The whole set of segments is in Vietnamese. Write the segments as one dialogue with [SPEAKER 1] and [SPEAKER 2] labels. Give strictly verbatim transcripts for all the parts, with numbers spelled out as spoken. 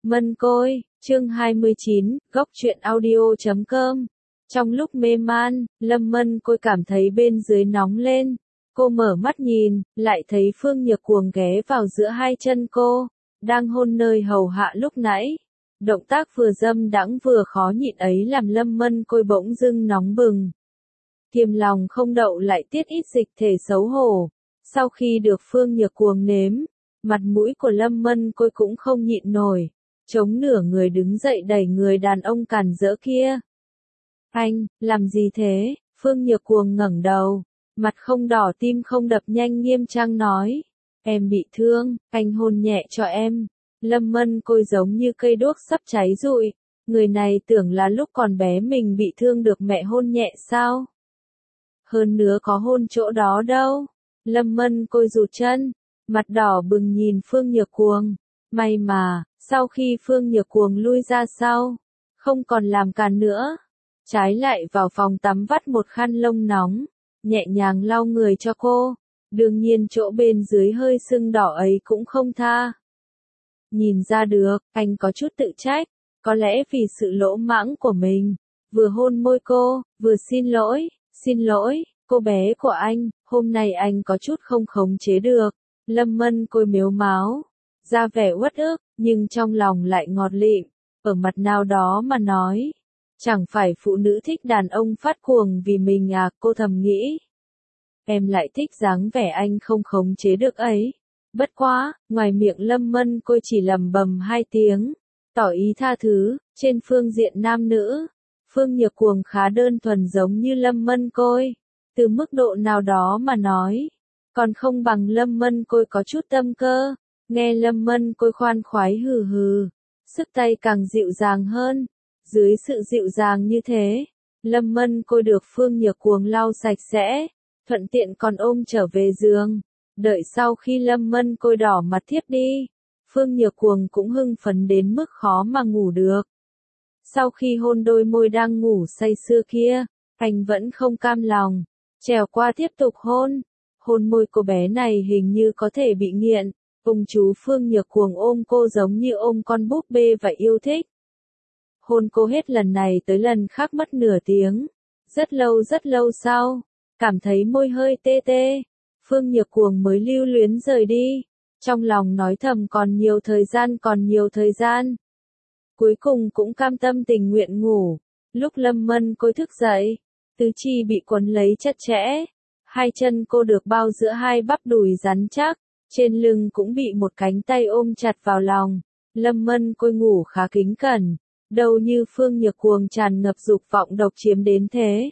[SPEAKER 1] Mân Côi, chương hai mươi chín, góc truyện audio chấm com. Trong lúc mê man, Lâm Mân Côi cảm thấy bên dưới nóng lên. Cô mở mắt nhìn, lại thấy Phương Nhược Cuồng ghé vào giữa hai chân cô, đang hôn nơi hầu hạ lúc nãy. Động tác vừa dâm đãng vừa khó nhịn ấy làm Lâm Mân Côi bỗng dưng nóng bừng. Kiềm lòng không đậu lại tiết ít dịch thể xấu hổ. Sau khi được Phương Nhược Cuồng nếm, mặt mũi của Lâm Mân Côi cũng không nhịn nổi. Chống nửa người đứng dậy đẩy người đàn ông càn rỡ kia. Anh, làm gì thế? Phương Nhược Cuồng ngẩng đầu, mặt không đỏ tim không đập nhanh nghiêm trang nói. Em bị thương, anh hôn nhẹ cho em. Lâm Mân Côi giống như cây đuốc sắp cháy rụi. Người này tưởng là lúc còn bé mình bị thương được mẹ hôn nhẹ sao? Hơn nữa có hôn chỗ đó đâu. Lâm Mân Côi rụt chân, mặt đỏ bừng nhìn Phương Nhược Cuồng. May mà, sau khi Phương Nhược Cuồng lui ra sau, không còn làm càn nữa. Trái lại vào phòng tắm vắt một khăn lông nóng, nhẹ nhàng lau người cho cô. Đương nhiên chỗ bên dưới hơi sưng đỏ ấy cũng không tha. Nhìn ra được, anh có chút tự trách, có lẽ vì sự lỗ mãng của mình. Vừa hôn môi cô, vừa xin lỗi, xin lỗi, cô bé của anh, hôm nay anh có chút không khống chế được. Lâm Mân Côi mếu máo, ra vẻ uất ức, nhưng trong lòng lại ngọt lịm, ở mặt nào đó mà nói. Chẳng phải phụ nữ thích đàn ông phát cuồng vì mình à, cô thầm nghĩ. Em lại thích dáng vẻ anh không khống chế được ấy. Bất quá, ngoài miệng Lâm Mân Côi chỉ lầm bầm hai tiếng, tỏ ý tha thứ. Trên phương diện nam nữ, Phương Nhược Cuồng khá đơn thuần giống như Lâm Mân Côi. Từ mức độ nào đó mà nói, còn không bằng Lâm Mân Côi có chút tâm cơ. Nghe Lâm Mân Côi khoan khoái hừ hừ, sức tay càng dịu dàng hơn. Dưới sự dịu dàng như thế, Lâm Mân Côi được Phương Nhược Cuồng lau sạch sẽ, thuận tiện còn ôm trở về giường. Đợi sau khi Lâm Mân Côi đỏ mặt thiếp đi, Phương Nhược Cuồng cũng hưng phấn đến mức khó mà ngủ được. Sau khi hôn đôi môi đang ngủ say sưa kia, anh vẫn không cam lòng, trèo qua tiếp tục hôn. Hôn môi cô bé này hình như có thể bị nghiện. Ông chú Phương Nhược Cuồng ôm cô giống như ôm con búp bê và yêu thích. Hôn cô hết lần này tới lần khác mất nửa tiếng. Rất lâu rất lâu sau, cảm thấy môi hơi tê tê, Phương Nhược Cuồng mới lưu luyến rời đi. Trong lòng nói thầm còn nhiều thời gian còn nhiều thời gian. Cuối cùng cũng cam tâm tình nguyện ngủ. Lúc Lâm Mân Côi thức dậy, tứ chi bị quấn lấy chặt chẽ. Hai chân cô được bao giữa hai bắp đùi rắn chắc. Trên lưng cũng bị một cánh tay ôm chặt vào lòng. Lâm Mân Côi ngủ khá kính cẩn. Đâu như Phương Nhược Cuồng tràn ngập dục vọng độc chiếm đến thế.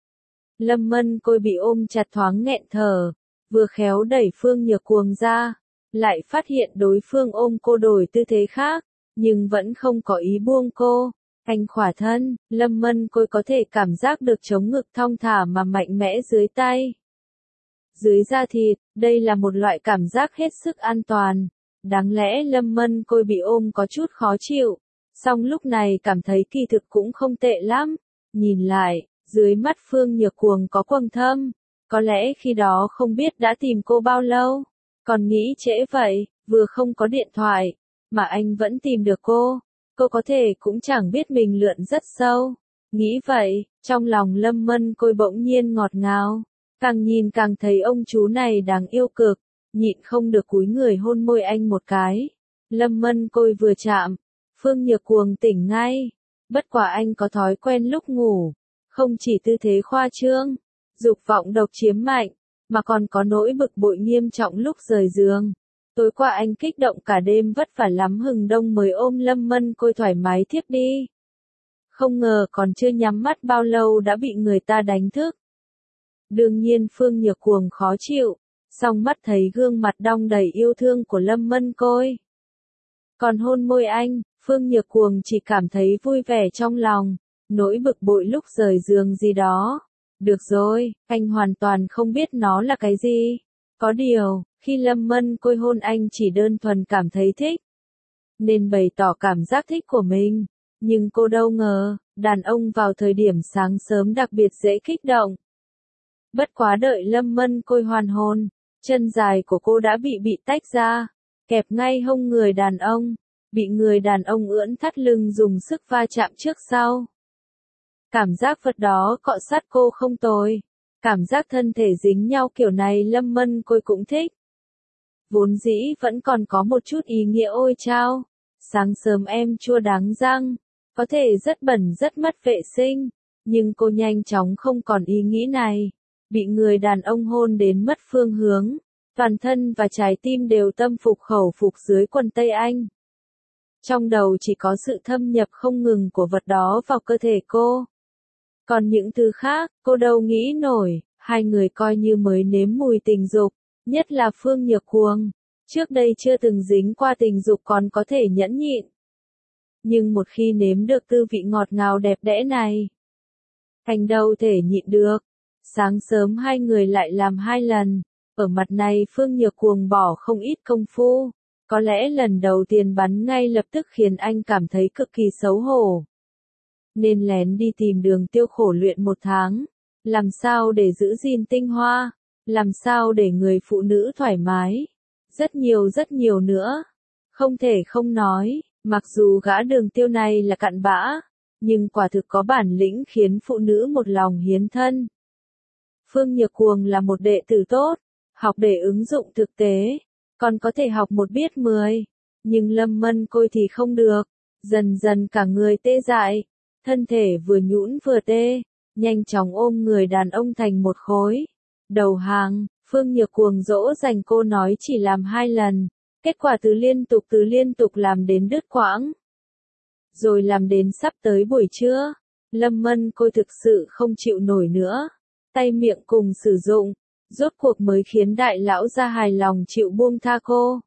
[SPEAKER 1] Lâm Mân Côi bị ôm chặt thoáng nghẹn thở. Vừa khéo đẩy Phương Nhược Cuồng ra, lại phát hiện đối phương ôm cô đổi tư thế khác, nhưng vẫn không có ý buông cô. Anh khỏa thân, Lâm Mân Côi có thể cảm giác được chống ngực thong thả mà mạnh mẽ dưới tay. Dưới da thịt, đây là một loại cảm giác hết sức an toàn. Đáng lẽ Lâm Mân Côi bị ôm có chút khó chịu, song lúc này cảm thấy kỳ thực cũng không tệ lắm. Nhìn lại, dưới mắt Phương Nhược Cuồng có quầng thâm, có lẽ khi đó không biết đã tìm cô bao lâu. Còn nghĩ trễ vậy, vừa không có điện thoại, mà anh vẫn tìm được cô. Cô có thể cũng chẳng biết mình lượn rất sâu. Nghĩ vậy, trong lòng Lâm Mân Côi bỗng nhiên ngọt ngào. Càng nhìn càng thấy ông chú này đáng yêu cực, nhịn không được cúi người hôn môi anh một cái. Lâm Mân Côi vừa chạm, Phương Nhược Cuồng tỉnh ngay. Bất quả anh có thói quen lúc ngủ, không chỉ tư thế khoa trương, dục vọng độc chiếm mạnh, mà còn có nỗi bực bội nghiêm trọng lúc rời giường. Tối qua anh kích động cả đêm vất vả lắm hừng đông mới ôm Lâm Mân Côi thoải mái thiếp đi. Không ngờ còn chưa nhắm mắt bao lâu đã bị người ta đánh thức. Đương nhiên Phương Nhược Cuồng khó chịu, song mắt thấy gương mặt đong đầy yêu thương của Lâm Mân Côi. Còn hôn môi anh, Phương Nhược Cuồng chỉ cảm thấy vui vẻ trong lòng, nỗi bực bội lúc rời giường gì đó. Được rồi, anh hoàn toàn không biết nó là cái gì. Có điều, khi Lâm Mân Côi hôn anh chỉ đơn thuần cảm thấy thích, nên bày tỏ cảm giác thích của mình. Nhưng cô đâu ngờ, đàn ông vào thời điểm sáng sớm đặc biệt dễ kích động. Bất quá đợi Lâm Mân Côi hoàn hôn, chân dài của cô đã bị bị tách ra, kẹp ngay hông người đàn ông. bị người đàn ông ưỡn thắt lưng dùng sức va chạm trước sau. Cảm giác vật đó cọ sát cô không tồi. Cảm giác thân thể dính nhau kiểu này Lâm Mân Côi cũng thích. Vốn dĩ vẫn còn có một chút ý nghĩa ôi chao. Sáng sớm em chua đáng răng. Có thể rất bẩn rất mất vệ sinh. Nhưng cô nhanh chóng không còn ý nghĩ này. Bị người đàn ông hôn đến mất phương hướng. Toàn thân và trái tim đều tâm phục khẩu phục dưới quần tây anh. Trong đầu chỉ có sự thâm nhập không ngừng của vật đó vào cơ thể cô. Còn những thứ khác, cô đâu nghĩ nổi, hai người coi như mới nếm mùi tình dục, nhất là Phương Nhược Cuồng. Trước đây chưa từng dính qua tình dục còn có thể nhẫn nhịn. Nhưng một khi nếm được tư vị ngọt ngào đẹp đẽ này, anh đâu thể nhịn được. Sáng sớm hai người lại làm hai lần, ở mặt này Phương Nhược Cuồng bỏ không ít công phu. Có lẽ lần đầu tiên bắn ngay lập tức khiến anh cảm thấy cực kỳ xấu hổ. Nên lén đi tìm Đường Tiêu khổ luyện một tháng. Làm sao để giữ gìn tinh hoa? Làm sao để người phụ nữ thoải mái? Rất nhiều rất nhiều nữa. Không thể không nói, mặc dù gã Đường Tiêu này là cặn bã, nhưng quả thực có bản lĩnh khiến phụ nữ một lòng hiến thân. Phương Nhược Cuồng là một đệ tử tốt, học để ứng dụng thực tế. Còn có thể học một biết mười, nhưng Lâm Mân Côi thì không được, dần dần cả người tê dại, thân thể vừa nhũn vừa tê, nhanh chóng ôm người đàn ông thành một khối. Đầu hàng, Phương Nhược Cuồng dỗ dành cô nói chỉ làm hai lần, kết quả từ liên tục từ liên tục làm đến đứt quãng. Rồi làm đến sắp tới buổi trưa, Lâm Mân Côi thực sự không chịu nổi nữa, tay miệng cùng sử dụng. Rốt cuộc mới khiến đại lão gia hài lòng chịu buông tha cô.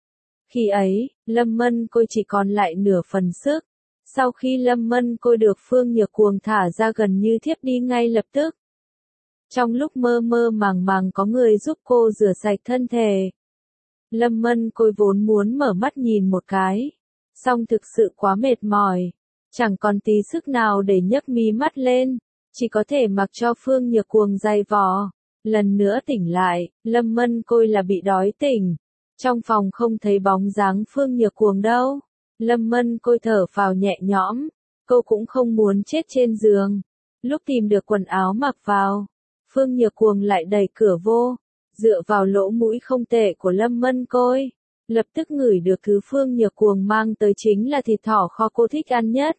[SPEAKER 1] Khi ấy, Lâm Mân Côi chỉ còn lại nửa phần sức. Sau khi Lâm Mân Côi được Phương Nhược Cuồng thả ra gần như thiếp đi ngay lập tức. Trong lúc mơ mơ màng màng có người giúp cô rửa sạch thân thể. Lâm Mân Côi vốn muốn mở mắt nhìn một cái. Song thực sự quá mệt mỏi. Chẳng còn tí sức nào để nhấc mí mắt lên. Chỉ có thể mặc cho Phương Nhược Cuồng giày vò. Lần nữa tỉnh lại, Lâm Mân Côi là bị đói tỉnh. Trong phòng không thấy bóng dáng Phương Nhược Cuồng đâu. Lâm Mân Côi thở phào nhẹ nhõm. Cô cũng không muốn chết trên giường. Lúc tìm được quần áo mặc vào, Phương Nhược Cuồng lại đẩy cửa vô. Dựa vào lỗ mũi không tệ của Lâm Mân Côi, lập tức ngửi được thứ Phương Nhược Cuồng mang tới chính là thịt thỏ kho cô thích ăn nhất.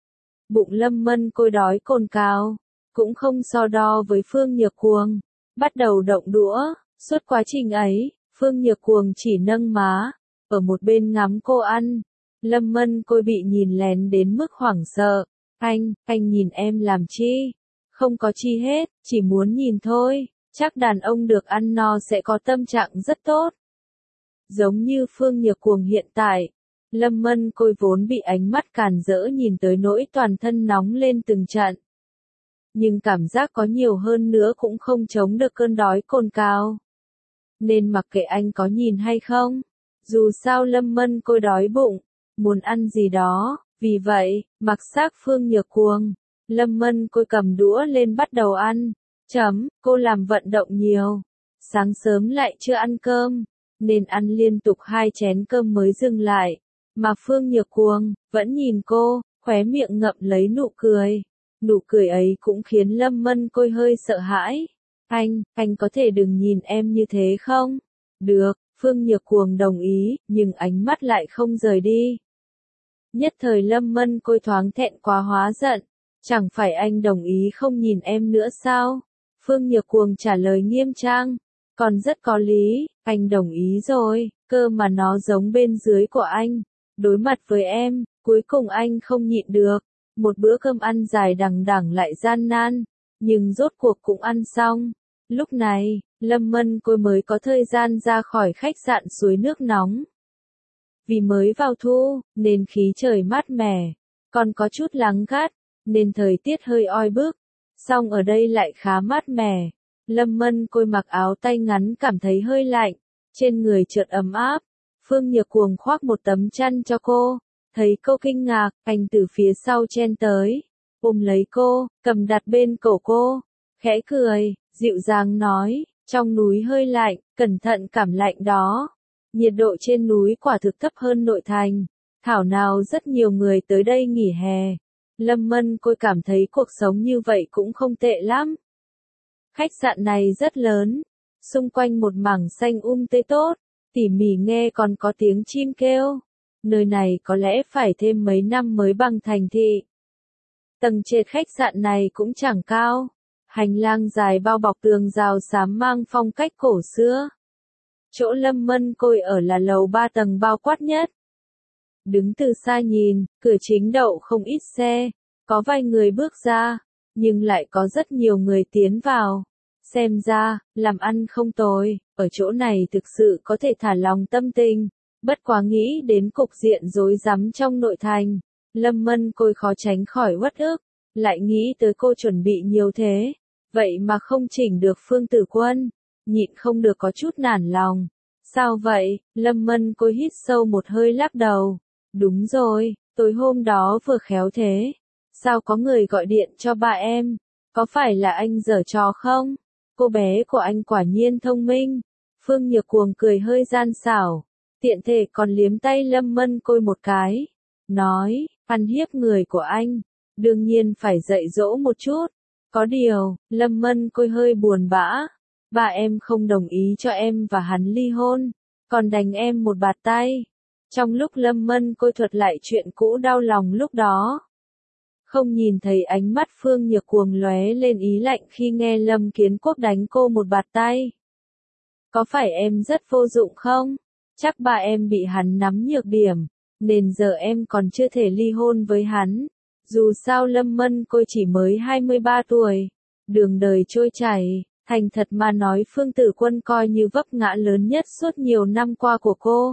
[SPEAKER 1] Bụng Lâm Mân Côi đói cồn cào, cũng không so đo với Phương Nhược Cuồng. Bắt đầu động đũa, suốt quá trình ấy, Phương Nhược Cuồng chỉ nâng má, ở một bên ngắm cô ăn. Lâm Mân Côi bị nhìn lén đến mức hoảng sợ. Anh, anh nhìn em làm chi? Không có chi hết, chỉ muốn nhìn thôi. Chắc đàn ông được ăn no sẽ có tâm trạng rất tốt. Giống như Phương Nhược Cuồng hiện tại, Lâm Mân Côi vốn bị ánh mắt càn rỡ nhìn tới nỗi toàn thân nóng lên từng trận. Nhưng cảm giác có nhiều hơn nữa cũng không chống được cơn đói cồn cào. Nên mặc kệ anh có nhìn hay không, dù sao Lâm Mân Côi đói bụng, muốn ăn gì đó, vì vậy, mặc xác Phương Nhược Cuồng, Lâm Mân Côi cầm đũa lên bắt đầu ăn. Chấm, cô làm vận động nhiều, sáng sớm lại chưa ăn cơm, nên ăn liên tục hai chén cơm mới dừng lại, mà Phương Nhược Cuồng vẫn nhìn cô, khóe miệng ngậm lấy nụ cười. Nụ cười ấy cũng khiến Lâm Mân Côi hơi sợ hãi. Anh, anh có thể đừng nhìn em như thế không? Được, Phương Nhược Cuồng đồng ý, nhưng ánh mắt lại không rời đi. Nhất thời Lâm Mân Côi thoáng thẹn quá hóa giận. Chẳng phải anh đồng ý không nhìn em nữa sao? Phương Nhược Cuồng trả lời nghiêm trang. Còn rất có lý, anh đồng ý rồi, cơ mà nó giống bên dưới của anh. Đối mặt với em, cuối cùng anh không nhịn được. Một bữa cơm ăn dài đằng đẵng lại gian nan, nhưng rốt cuộc cũng ăn xong. Lúc này, Lâm Mân Côi mới có thời gian ra khỏi khách sạn suối nước nóng. Vì mới vào thu, nên khí trời mát mẻ, còn có chút nắng gắt, nên thời tiết hơi oi bức. Song ở đây lại khá mát mẻ. Lâm Mân Côi mặc áo tay ngắn cảm thấy hơi lạnh, trên người chợt ấm áp. Phương Nhược Cuồng khoác một tấm chăn cho cô. Thấy cô kinh ngạc, anh từ phía sau chen tới, ôm lấy cô, cầm đặt bên cổ cô, khẽ cười, dịu dàng nói, trong núi hơi lạnh, cẩn thận cảm lạnh đó. Nhiệt độ trên núi quả thực thấp hơn nội thành, Thảo nào rất nhiều người tới đây nghỉ hè. Lâm Mân Côi cảm thấy cuộc sống như vậy cũng không tệ lắm. Khách sạn này rất lớn, xung quanh một mảng xanh um tươi tốt, tỉ mỉ nghe còn có tiếng chim kêu. Nơi này có lẽ phải thêm mấy năm mới bằng thành thị. Tầng trệt khách sạn này cũng chẳng cao. Hành lang dài bao bọc tường rào xám mang phong cách cổ xưa. Chỗ Lâm Mân Côi ở là lầu ba tầng bao quát nhất. Đứng từ xa nhìn, cửa chính đậu không ít xe, có vài người bước ra, nhưng lại có rất nhiều người tiến vào. Xem ra, làm ăn không tồi, ở chỗ này thực sự có thể thả lòng tâm tình, bất quá nghĩ đến cục diện rối rắm trong nội thành. Lâm Mân Côi khó tránh khỏi uất ức, lại nghĩ tới cô chuẩn bị nhiều thế, vậy mà không chỉnh được Phương Tử Quân, nhịn không được có chút nản lòng. Sao vậy? Lâm Mân Côi hít sâu một hơi lắc đầu. Đúng rồi, tối hôm đó vừa khéo thế. Sao có người gọi điện cho ba em? Có phải là anh giở trò không? Cô bé của anh quả nhiên thông minh. Phương Nhược Cuồng cười hơi gian xảo, tiện thể còn liếm tay Lâm Mân Côi một cái. Nói, ăn hiếp người của anh, đương nhiên phải dạy dỗ một chút. Có điều, Lâm Mân Côi hơi buồn bã. Ba em không đồng ý cho em và hắn ly hôn, còn đánh em một bạt tay. Trong lúc Lâm Mân Côi thuật lại chuyện cũ đau lòng lúc đó, không nhìn thấy ánh mắt Phương Nhược Cuồng lóe lên ý lạnh khi nghe Lâm Kiến Quốc đánh cô một bạt tay. Có phải em rất vô dụng không? Chắc ba em bị hắn nắm nhược điểm, nên giờ em còn chưa thể ly hôn với hắn. Dù sao Lâm Mân Côi chỉ mới hai mươi ba tuổi, đường đời trôi chảy, thành thật mà nói Phương Tử Quân coi như vấp ngã lớn nhất suốt nhiều năm qua của cô.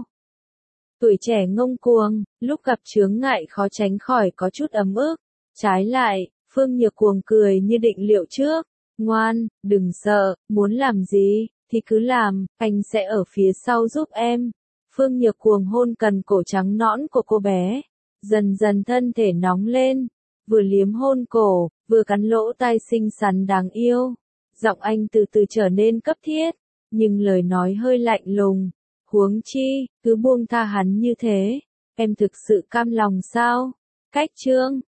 [SPEAKER 1] Tuổi trẻ ngông cuồng, lúc gặp chướng ngại khó tránh khỏi có chút ấm ức. Trái lại, Phương Nhược Cuồng cười như định liệu trước. Ngoan, đừng sợ, muốn làm gì, thì cứ làm, anh sẽ ở phía sau giúp em. Phương Nhược Cuồng hôn cần cổ trắng nõn của cô bé. Dần dần thân thể nóng lên, vừa liếm hôn cổ, vừa cắn lỗ tai xinh xắn đáng yêu. Giọng anh từ từ trở nên cấp thiết, nhưng lời nói hơi lạnh lùng. Huống chi, cứ buông tha hắn như thế, em thực sự cam lòng sao? Cách chương